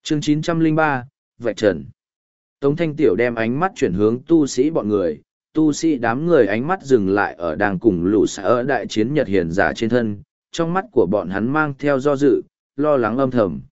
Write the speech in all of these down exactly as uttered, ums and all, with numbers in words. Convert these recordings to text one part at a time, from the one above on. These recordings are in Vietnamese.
Chương chín trăm lẻ ba, Vạch Trần. Tống Thanh Tiểu đem ánh mắt chuyển hướng tu sĩ bọn người, tu sĩ đám người ánh mắt dừng lại ở đang cùng lũ xã ở đại chiến Nhật hiền giả trên thân, trong mắt của bọn hắn mang theo do dự, lo lắng âm thầm.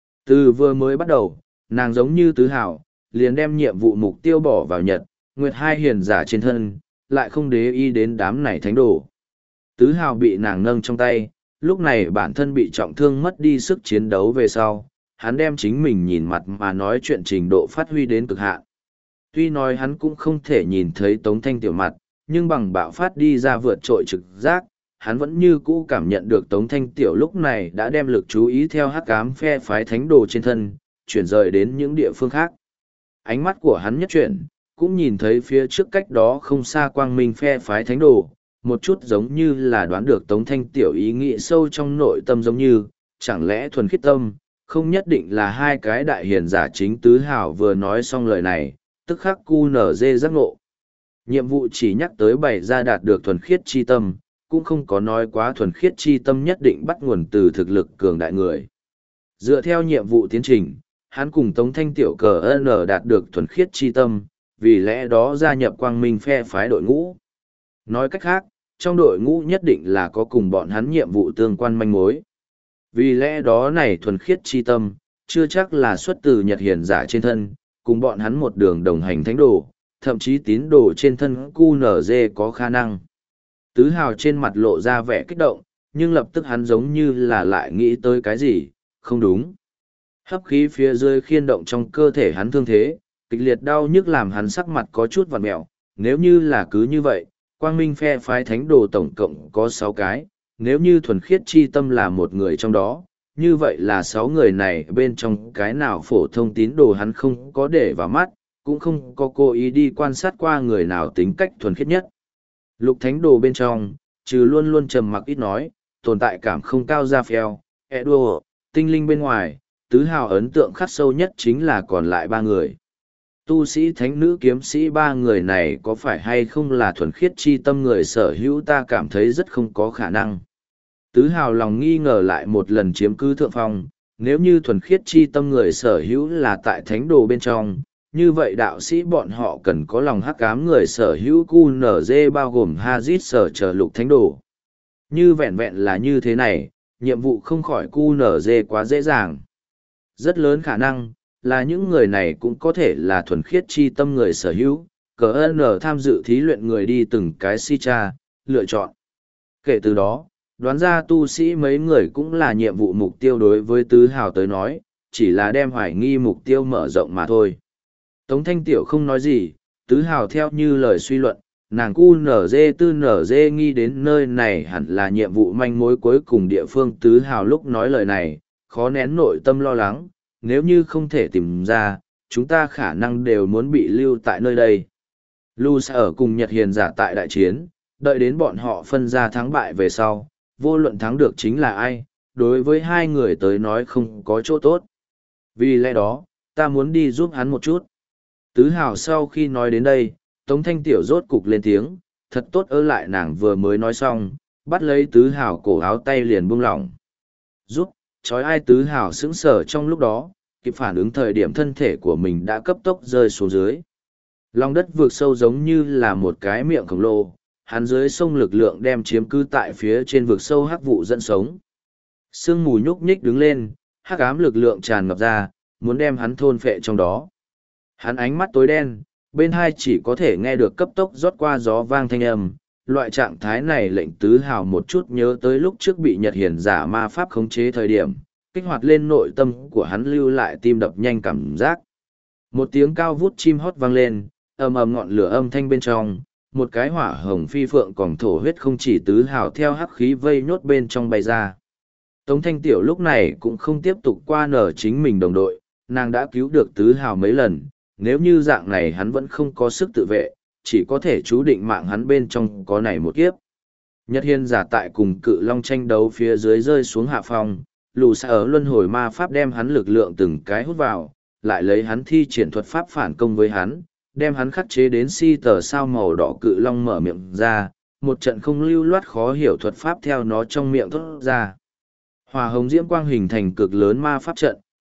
Từ vừa mới bắt đầu, nàng giống như tứ hào, liền đem nhiệm vụ mục tiêu bỏ vào Nhật, Nguyệt hai hiền giả trên thân, lại không để ý đến đám này thánh đồ. Tứ hào bị nàng nâng trong tay, lúc này bản thân bị trọng thương mất đi sức chiến đấu về sau, hắn đem chính mình nhìn mặt mà nói chuyện trình độ phát huy đến cực hạn. Tuy nói hắn cũng không thể nhìn thấy Tống Thanh Tiểu mặt, nhưng bằng bạo phát đi ra vượt trội trực giác, hắn vẫn như cũ cảm nhận được Tống Thanh Tiểu lúc này đã đem lực chú ý theo hắc ám phe phái thánh đồ trên thân, chuyển rời đến những địa phương khác. Ánh mắt của hắn nhất chuyển, cũng nhìn thấy phía trước cách đó không xa quang minh phe phái thánh đồ, một chút giống như là đoán được Tống Thanh Tiểu ý nghĩ sâu trong nội tâm giống như, chẳng lẽ thuần khiết tâm, không nhất định là hai cái đại hiền giả chính tứ hào vừa nói xong lời này, tức khắc cu nở dê giác ngộ. Nhiệm vụ chỉ nhắc tới bày ra đạt được thuần khiết chi tâm, cũng không có nói quá thuần khiết chi tâm nhất định bắt nguồn từ thực lực cường đại người. Dựa theo nhiệm vụ tiến trình, hắn cùng Tống Thanh Tiểu cờ N đạt được thuần khiết chi tâm, vì lẽ đó gia nhập quang minh phe phái đội ngũ. Nói cách khác, trong đội ngũ nhất định là có cùng bọn hắn nhiệm vụ tương quan manh mối. Vì lẽ đó này thuần khiết chi tâm, chưa chắc là xuất từ Nhật hiền giả trên thân, cùng bọn hắn một đường đồng hành thánh đồ, thậm chí tín đồ trên thân cu nở dê có khả năng. Tứ hào trên mặt lộ ra vẻ kích động, nhưng lập tức hắn giống như là lại nghĩ tới cái gì, không đúng. Hấp khí phía dưới khiên động trong cơ thể hắn thương thế, kịch liệt đau nhức làm hắn sắc mặt có chút vằn mẹo, nếu như là cứ như vậy, quang minh phe phái thánh đồ tổng cộng có sáu cái, nếu như thuần khiết chi tâm là một người trong đó, như vậy là sáu người này bên trong cái nào phổ thông tín đồ hắn không có để vào mắt, cũng không có cố ý đi quan sát qua người nào tính cách thuần khiết nhất. Lục thánh đồ bên trong, trừ luôn luôn trầm mặc ít nói, tồn tại cảm không cao ra phèo, Edo, tinh linh bên ngoài, tứ hào ấn tượng khắc sâu nhất chính là còn lại ba người. Tu sĩ thánh nữ kiếm sĩ ba người này có phải hay không là thuần khiết chi tâm người sở hữu ta cảm thấy rất không có khả năng. Tứ hào lòng nghi ngờ lại một lần chiếm cứ thượng phong, nếu như thuần khiết chi tâm người sở hữu là tại thánh đồ bên trong, như vậy đạo sĩ bọn họ cần có lòng hắc ám người sở hữu cu nở dê bao gồm Hazit sở chờ lục thánh đồ. Như vẹn vẹn là như thế này, nhiệm vụ không khỏi cu nở dê quá dễ dàng. Rất lớn khả năng, là những người này cũng có thể là thuần khiết chi tâm người sở hữu, cờ N tham dự thí luyện người đi từng cái si cha, lựa chọn. Kể từ đó, đoán ra tu sĩ mấy người cũng là nhiệm vụ mục tiêu đối với tứ hào tới nói, chỉ là đem hoài nghi mục tiêu mở rộng mà thôi. Tống Thanh Tiểu không nói gì, tứ hào theo như lời suy luận, nàng cu nở dê tư nở dê nghi đến nơi này hẳn là nhiệm vụ manh mối cuối cùng địa phương. Tứ hào lúc nói lời này, khó nén nội tâm lo lắng, nếu như không thể tìm ra, chúng ta khả năng đều muốn bị lưu tại nơi đây. Lưu sẽ ở cùng Nhật hiền giả tại đại chiến, đợi đến bọn họ phân ra thắng bại về sau, vô luận thắng được chính là ai, đối với hai người tới nói không có chỗ tốt. Vì lẽ đó, ta muốn đi giúp hắn một chút. Tứ hào sau khi nói đến đây, Tống Thanh Tiểu rốt cục lên tiếng, thật tốt ơ lại nàng vừa mới nói xong, bắt lấy tứ hào cổ áo tay liền buông lỏng. Giúp, trói ai tứ hào sững sờ trong lúc đó, kịp phản ứng thời điểm thân thể của mình đã cấp tốc rơi xuống dưới. Lòng đất vượt sâu giống như là một cái miệng khổng lồ, hắn dưới sông lực lượng đem chiếm cứ tại phía trên vực sâu hắc vụ dẫn sống. Sương mù nhúc nhích đứng lên, hắc ám lực lượng tràn ngập ra, muốn đem hắn thôn phệ trong đó. Hắn ánh mắt tối đen, bên hai chỉ có thể nghe được cấp tốc rót qua gió vang thanh âm. Loại trạng thái này lệnh tứ hào một chút nhớ tới lúc trước bị Nhật hiền giả ma pháp khống chế thời điểm, kích hoạt lên nội tâm của hắn lưu lại tim đập nhanh cảm giác. Một tiếng cao vút chim hót vang lên, ầm ầm ngọn lửa âm thanh bên trong, một cái hỏa hồng phi phượng còn thổ huyết không chỉ tứ hào theo hắc khí vây nhốt bên trong bay ra. Tống Thanh Tiểu lúc này cũng không tiếp tục qua nở chính mình đồng đội, nàng đã cứu được tứ hào mấy lần, nếu như dạng này hắn vẫn không có sức tự vệ, chỉ có thể chú định mạng hắn bên trong có này một kiếp. Nhật hiên giả tại cùng cự long tranh đấu phía dưới rơi xuống hạ phong, lù xa ở luân hồi ma pháp đem hắn lực lượng từng cái hút vào, lại lấy hắn thi triển thuật pháp phản công với hắn, đem hắn khắc chế đến si tờ sao màu đỏ. Cự long mở miệng ra, một trận không lưu loát khó hiểu thuật pháp theo nó trong miệng thốt ra. Hòa hồng diễm quang hình thành cực lớn ma pháp trận,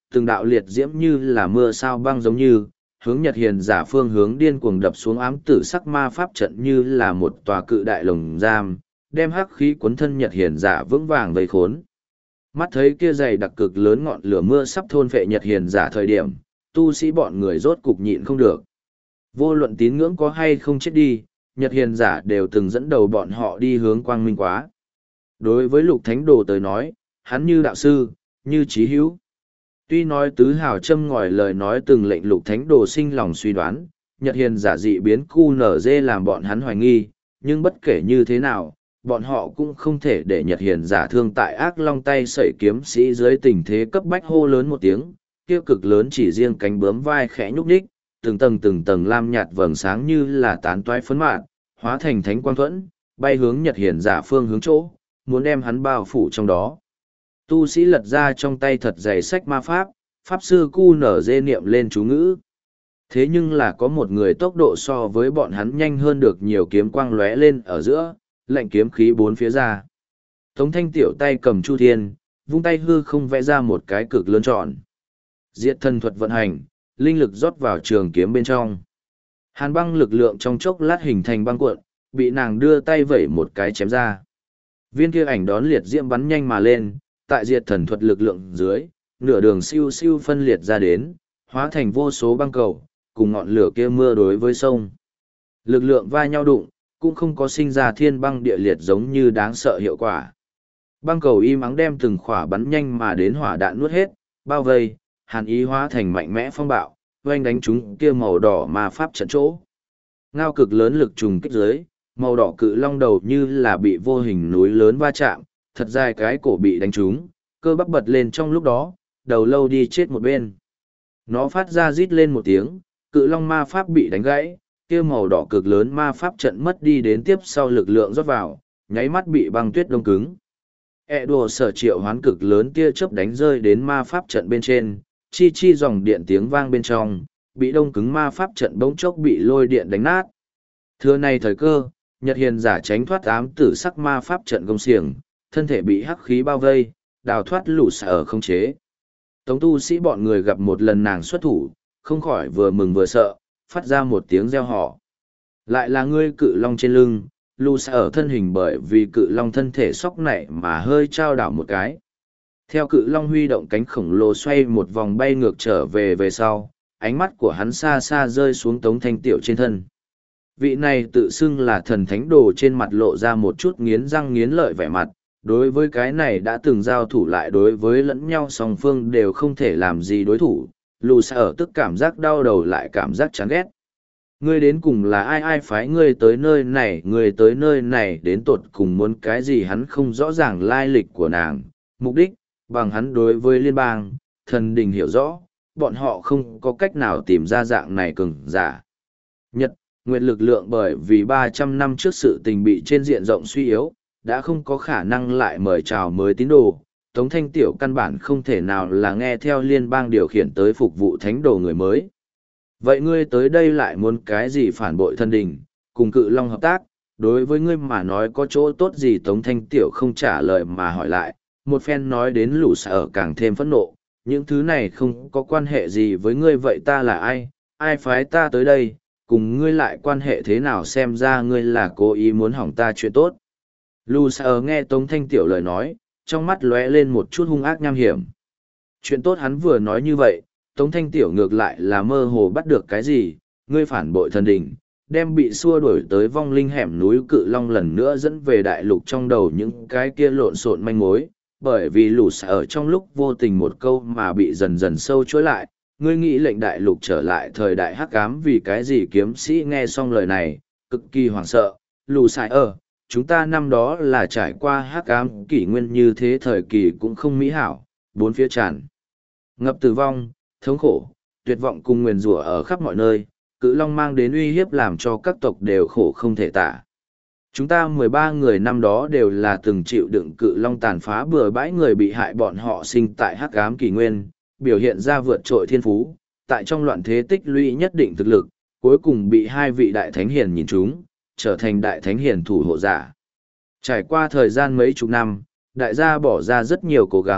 từng đạo liệt diễm như là mưa sao băng giống như, hướng Nhật Hiền giả phương hướng điên cuồng đập xuống ám tử sắc ma pháp trận như là một tòa cự đại lồng giam, đem hắc khí cuốn thân Nhật Hiền giả vững vàng vây khốn. Mắt thấy kia dày đặc cực lớn ngọn lửa mưa sắp thôn phệ Nhật Hiền giả thời điểm, tu sĩ bọn người rốt cục nhịn không được. Vô luận tín ngưỡng có hay không chết đi, Nhật Hiền giả đều từng dẫn đầu bọn họ đi hướng quang minh quá. Đối với Lục Thánh Đồ tới nói, hắn như đạo sư, như trí hữu. Tuy nói tứ hào châm ngòi lời nói từng lệnh Lục Thánh Đồ sinh lòng suy đoán, Nhật Hiền giả dị biến cu nở dê làm bọn hắn hoài nghi, nhưng bất kể như thế nào, bọn họ cũng không thể để Nhật Hiền giả thương tại ác long tay sẩy kiếm sĩ dưới tình thế cấp bách hô lớn một tiếng, kia cực lớn chỉ riêng cánh bướm vai khẽ nhúc nhích, từng tầng từng tầng lam nhạt vầng sáng như là tán toái phấn mạn, hóa thành thánh quang thuẫn, bay hướng Nhật Hiền giả phương hướng chỗ, muốn đem hắn bao phủ trong đó. Tu sĩ lật ra trong tay thật dày sách ma pháp, pháp sư cu nở dê niệm lên chú ngữ. Thế nhưng là có một người tốc độ so với bọn hắn nhanh hơn được nhiều, kiếm quang lóe lên ở giữa, lệnh kiếm khí bốn phía ra. Tống Thanh tiểu tay cầm chu thiên, vung tay hư không vẽ ra một cái cực lớn tròn. Diệt thần thuật vận hành, linh lực rót vào trường kiếm bên trong. Hàn băng lực lượng trong chốc lát hình thành băng cuộn, bị nàng đưa tay vẩy một cái chém ra. Viên kia ảnh đón liệt diễm bắn nhanh mà lên, tại diệt thần thuật lực lượng dưới, nửa đường siêu siêu phân liệt ra đến, hóa thành vô số băng cầu, cùng ngọn lửa kia mưa đối với sông. Lực lượng va nhau đụng, cũng không có sinh ra thiên băng địa liệt giống như đáng sợ hiệu quả. Băng cầu im ắng đem từng khỏa bắn nhanh mà đến hỏa đạn nuốt hết, bao vây, hàn ý hóa thành mạnh mẽ phong bạo, oanh đánh chúng kia màu đỏ mà pháp trận chỗ. Ngao cực lớn lực trùng kích dưới, màu đỏ cự long đầu như là bị vô hình núi lớn va chạm, thật dài cái cổ bị đánh trúng, cơ bắp bật lên trong lúc đó, đầu lâu đi chết một bên. Nó phát ra rít lên một tiếng, cự long ma pháp bị đánh gãy, kia màu đỏ cực lớn ma pháp trận mất đi đến tiếp sau lực lượng rót vào, nháy mắt bị băng tuyết đông cứng. E đùa sở triệu hoán cực lớn tia chớp đánh rơi đến ma pháp trận bên trên, chi chi dòng điện tiếng vang bên trong, bị đông cứng ma pháp trận bỗng chốc bị lôi điện đánh nát. Thưa này thời cơ, Nhật Hiền giả tránh thoát ám tử sắc ma pháp trận công xiềng, thân thể bị hắc khí bao vây, đào thoát lũ xả ở không chế. Tống tu sĩ bọn người gặp một lần nàng xuất thủ, không khỏi vừa mừng vừa sợ, phát ra một tiếng reo hò. Lại là ngươi cự long trên lưng, lũ xả ở thân hình bởi vì cự long thân thể sóc nảy mà hơi trao đảo một cái. Theo cự long huy động cánh khổng lồ xoay một vòng bay ngược trở về về sau, ánh mắt của hắn xa xa rơi xuống Tống Thanh Tiểu trên thân. Vị này tự xưng là thần thánh đồ trên mặt lộ ra một chút nghiến răng nghiến lợi vẻ mặt, đối với cái này đã từng giao thủ lại đối với lẫn nhau song phương đều không thể làm gì đối thủ, lù xa ở tức cảm giác đau đầu lại cảm giác chán ghét. Ngươi đến cùng là ai ai phái ngươi tới nơi này, ngươi tới nơi này đến tột cùng muốn cái gì, hắn không rõ ràng lai lịch của nàng, mục đích, bằng hắn đối với liên bang, thần đình hiểu rõ, bọn họ không có cách nào tìm ra dạng này cường giả. Nhật, nguyện lực lượng bởi vì ba trăm năm trước sự tình bị trên diện rộng suy yếu, đã không có khả năng lại mời chào mới tín đồ. Tống Thanh Tiểu căn bản không thể nào là nghe theo liên bang điều khiển tới phục vụ thánh đồ người mới. Vậy ngươi tới đây lại muốn cái gì phản bội thân đình, cùng cự long hợp tác, đối với ngươi mà nói có chỗ tốt gì? Tống Thanh Tiểu không trả lời mà hỏi lại, một phen nói đến lũ sở càng thêm phẫn nộ, những thứ này không có quan hệ gì với ngươi, vậy ta là ai, ai phái ta tới đây, cùng ngươi lại quan hệ thế nào, xem ra ngươi là cố ý muốn hỏng ta chuyện tốt. Lũ sở nghe Tống Thanh Tiểu lời nói, trong mắt lóe lên một chút hung ác nham hiểm. Chuyện tốt hắn vừa nói như vậy, Tống Thanh Tiểu ngược lại là mơ hồ bắt được cái gì, ngươi phản bội thần đình, đem bị xua đuổi tới vong linh hẻm núi Cự Long lần nữa dẫn về đại lục, trong đầu những cái kia lộn xộn manh mối, bởi vì lũ xả ở trong lúc vô tình một câu mà bị dần dần sâu chối lại. Ngươi nghĩ lệnh đại lục trở lại thời đại hắc ám, vì cái gì? Kiếm sĩ nghe xong lời này, cực kỳ hoảng sợ. Lũ xả ở, chúng ta năm đó là trải qua hắc ám kỷ nguyên, như thế thời kỳ cũng không mỹ hảo, bốn phía tràn ngập tử vong, thống khổ, tuyệt vọng cùng nguyền rủa ở khắp mọi nơi. Cự Long mang đến uy hiếp làm cho các tộc đều khổ không thể tả. Chúng ta mười ba người năm đó đều là từng chịu đựng Cự Long tàn phá bừa bãi, người bị hại bọn họ sinh tại hắc ám kỷ nguyên, biểu hiện ra vượt trội thiên phú, tại trong loạn thế tích lũy nhất định thực lực, cuối cùng bị hai vị đại thánh hiền nhìn chúng, trở thành đại thánh hiền thủ hộ giả. Trải qua thời gian mấy chục năm, đại gia bỏ ra rất nhiều cố gắng,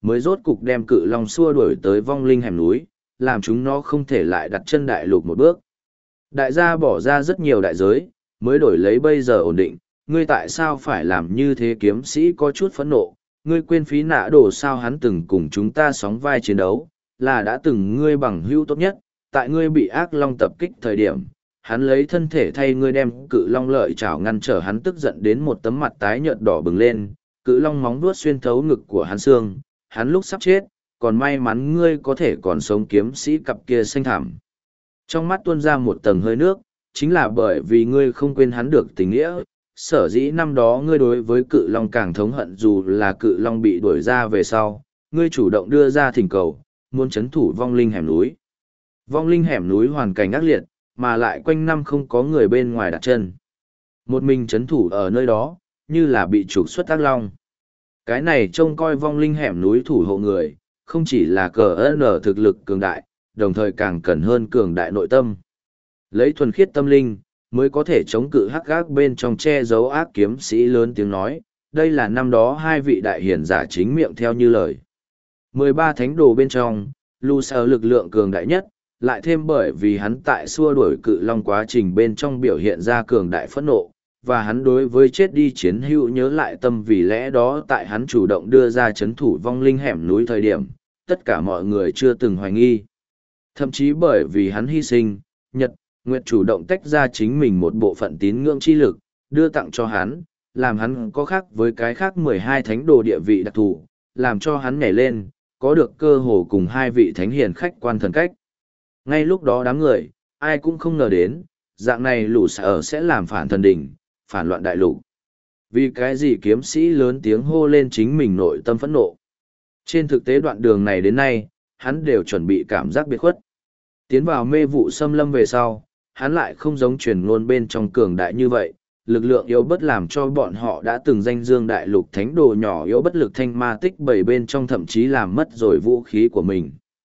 mới rốt cục đem cự long xua đuổi tới vong linh hẻm núi, làm chúng nó không thể lại đặt chân đại lục một bước. Đại gia bỏ ra rất nhiều đại giới, mới đổi lấy bây giờ ổn định, ngươi tại sao phải làm như thế? Kiếm sĩ có chút phẫn nộ, ngươi quên phí nã đồ sao? Hắn từng cùng chúng ta sóng vai chiến đấu, là đã từng ngươi bằng hữu tốt nhất, tại ngươi bị ác long tập kích thời điểm, hắn lấy thân thể thay ngươi đem cự long lợi chảo ngăn trở hắn, tức giận đến một tấm mặt tái nhợt đỏ bừng lên, cự long móng vuốt xuyên thấu ngực của hắn xương, hắn lúc sắp chết, còn may mắn ngươi có thể còn sống. Kiếm sĩ cặp kia xanh thẳm trong mắt tuôn ra một tầng hơi nước, chính là bởi vì ngươi không quên hắn được tình nghĩa, sở dĩ năm đó ngươi đối với cự long càng thống hận, dù là cự long bị đuổi ra về sau, ngươi chủ động đưa ra thỉnh cầu, muốn chấn thủ vong linh hẻm núi. Vong linh hẻm núi hoàn cảnh ác liệt, mà lại quanh năm không có người bên ngoài đặt chân. Một mình chấn thủ ở nơi đó, như là bị trục xuất ác long. Cái này trông coi vong linh hẻm núi thủ hộ người, không chỉ là cờ ơn thực lực cường đại, đồng thời càng cần hơn cường đại nội tâm. Lấy thuần khiết tâm linh, mới có thể chống cự hắc gác bên trong che giấu ác. Kiếm sĩ lớn tiếng nói, đây là năm đó hai vị đại hiển giả chính miệng theo như lời. mười ba thánh đồ bên trong, Lucer lực lượng cường đại nhất, lại thêm bởi vì hắn tại xua đuổi cự long quá trình bên trong biểu hiện ra cường đại phẫn nộ, và hắn đối với chết đi chiến hữu nhớ lại tâm, vì lẽ đó tại hắn chủ động đưa ra chấn thủ vong linh hẻm núi thời điểm, tất cả mọi người chưa từng hoài nghi. Thậm chí bởi vì hắn hy sinh, Nhật, Nguyệt chủ động tách ra chính mình một bộ phận tín ngưỡng chi lực, đưa tặng cho hắn, làm hắn có khác với cái khác mười hai thánh đồ địa vị đặc thù, làm cho hắn nhảy lên, có được cơ hồ cùng hai vị thánh hiền khách quan thần cách. Ngay lúc đó đám người, ai cũng không ngờ đến, dạng này lũ sở sẽ làm phản thần đỉnh, phản loạn đại lục. Vì cái gì? Kiếm sĩ lớn tiếng hô lên chính mình nội tâm phẫn nộ. Trên thực tế đoạn đường này đến nay, hắn đều chuẩn bị cảm giác biệt khuất. Tiến vào mê vụ xâm lâm về sau, hắn lại không giống truyền ngôn bên trong cường đại như vậy, lực lượng yếu bất làm cho bọn họ đã từng danh dương đại lục thánh đồ nhỏ yếu bất lực thanh ma tích bảy bên trong, thậm chí làm mất rồi vũ khí của mình.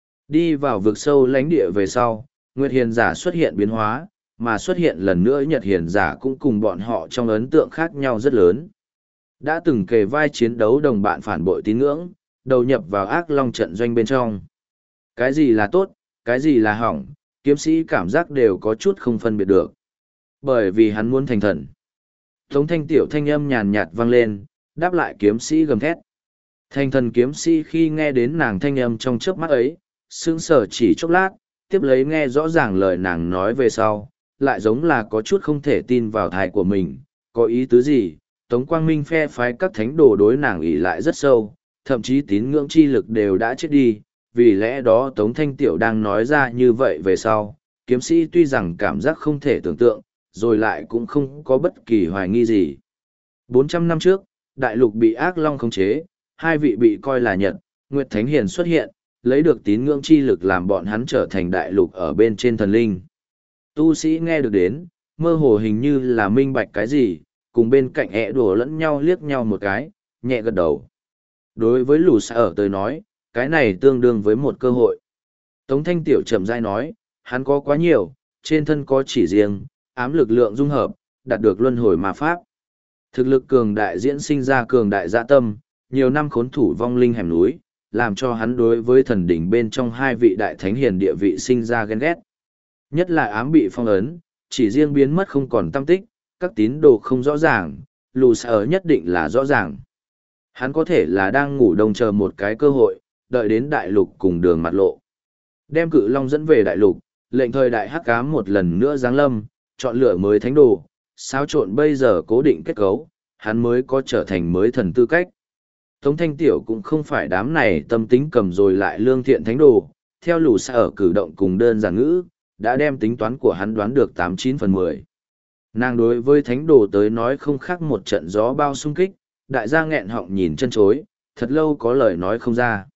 Đi vào vực sâu lãnh địa về sau, Nguyệt Hiền giả xuất hiện biến hóa, mà xuất hiện lần nữa Nhật Hiền giả cũng cùng bọn họ trong ấn tượng khác nhau rất lớn. Đã từng kề vai chiến đấu đồng bạn phản bội tín ngưỡng, đầu nhập vào ác long trận doanh bên trong. Cái gì là tốt, cái gì là hỏng, kiếm sĩ cảm giác đều có chút không phân biệt được. Bởi vì hắn muốn thành thần. Tống thanh tiểu thanh âm nhàn nhạt vang lên, đáp lại kiếm sĩ gầm thét. Thành thần kiếm sĩ khi nghe đến nàng thanh âm trong chớp mắt ấy, sững sờ chỉ chốc lát, tiếp lấy nghe rõ ràng lời nàng nói về sau, lại giống là có chút không thể tin vào thai của mình. Có ý tứ gì? Tống Quang Minh phe phái các thánh đồ đối nàng ỷ lại rất sâu, thậm chí tín ngưỡng chi lực đều đã chết đi, vì lẽ đó Tống Thanh Tiểu đang nói ra như vậy về sau, kiếm sĩ tuy rằng cảm giác không thể tưởng tượng, rồi lại cũng không có bất kỳ hoài nghi gì. bốn trăm năm trước, đại lục bị ác long khống chế, hai vị bị coi là Nhật, Nguyệt Thánh Hiền xuất hiện, lấy được tín ngưỡng chi lực làm bọn hắn trở thành đại lục ở bên trên thần linh. Tu sĩ nghe được đến, mơ hồ hình như là minh bạch cái gì, cùng bên cạnh ẹ đùa lẫn nhau liếc nhau một cái, nhẹ gật đầu. Đối với lù xa ở tới nói, cái này tương đương với một cơ hội. Tống Thanh Tiểu chậm rãi nói, hắn có quá nhiều, trên thân có chỉ riêng, ám lực lượng dung hợp, đạt được luân hồi ma pháp. Thực lực cường đại diễn sinh ra cường đại dạ tâm, nhiều năm khốn thủ vong linh hẻm núi, làm cho hắn đối với thần đỉnh bên trong hai vị đại thánh hiền địa vị sinh ra ghen ghét. Nhất là ám bị phong ấn, chỉ riêng biến mất không còn tâm tích, các tín đồ không rõ ràng, lù sở nhất định là rõ ràng. Hắn có thể là đang ngủ đông chờ một cái cơ hội, đợi đến đại lục cùng đường mặt lộ. Đem cự long dẫn về đại lục, lệnh thời đại hắc ám một lần nữa giáng lâm, chọn lựa mới thánh đồ, xáo trộn bây giờ cố định kết cấu, hắn mới có trở thành mới thần tư cách. Tống Thanh Tiểu cũng không phải đám này tâm tính cầm rồi lại lương thiện thánh đồ, theo lù xa ở cử động cùng đơn giản ngữ, đã đem tính toán của hắn đoán được tám chín phần mười. Nàng đối với thánh đồ tới nói không khác một trận gió bao xung kích, đại gia nghẹn họng nhìn chân chối, thật lâu có lời nói không ra.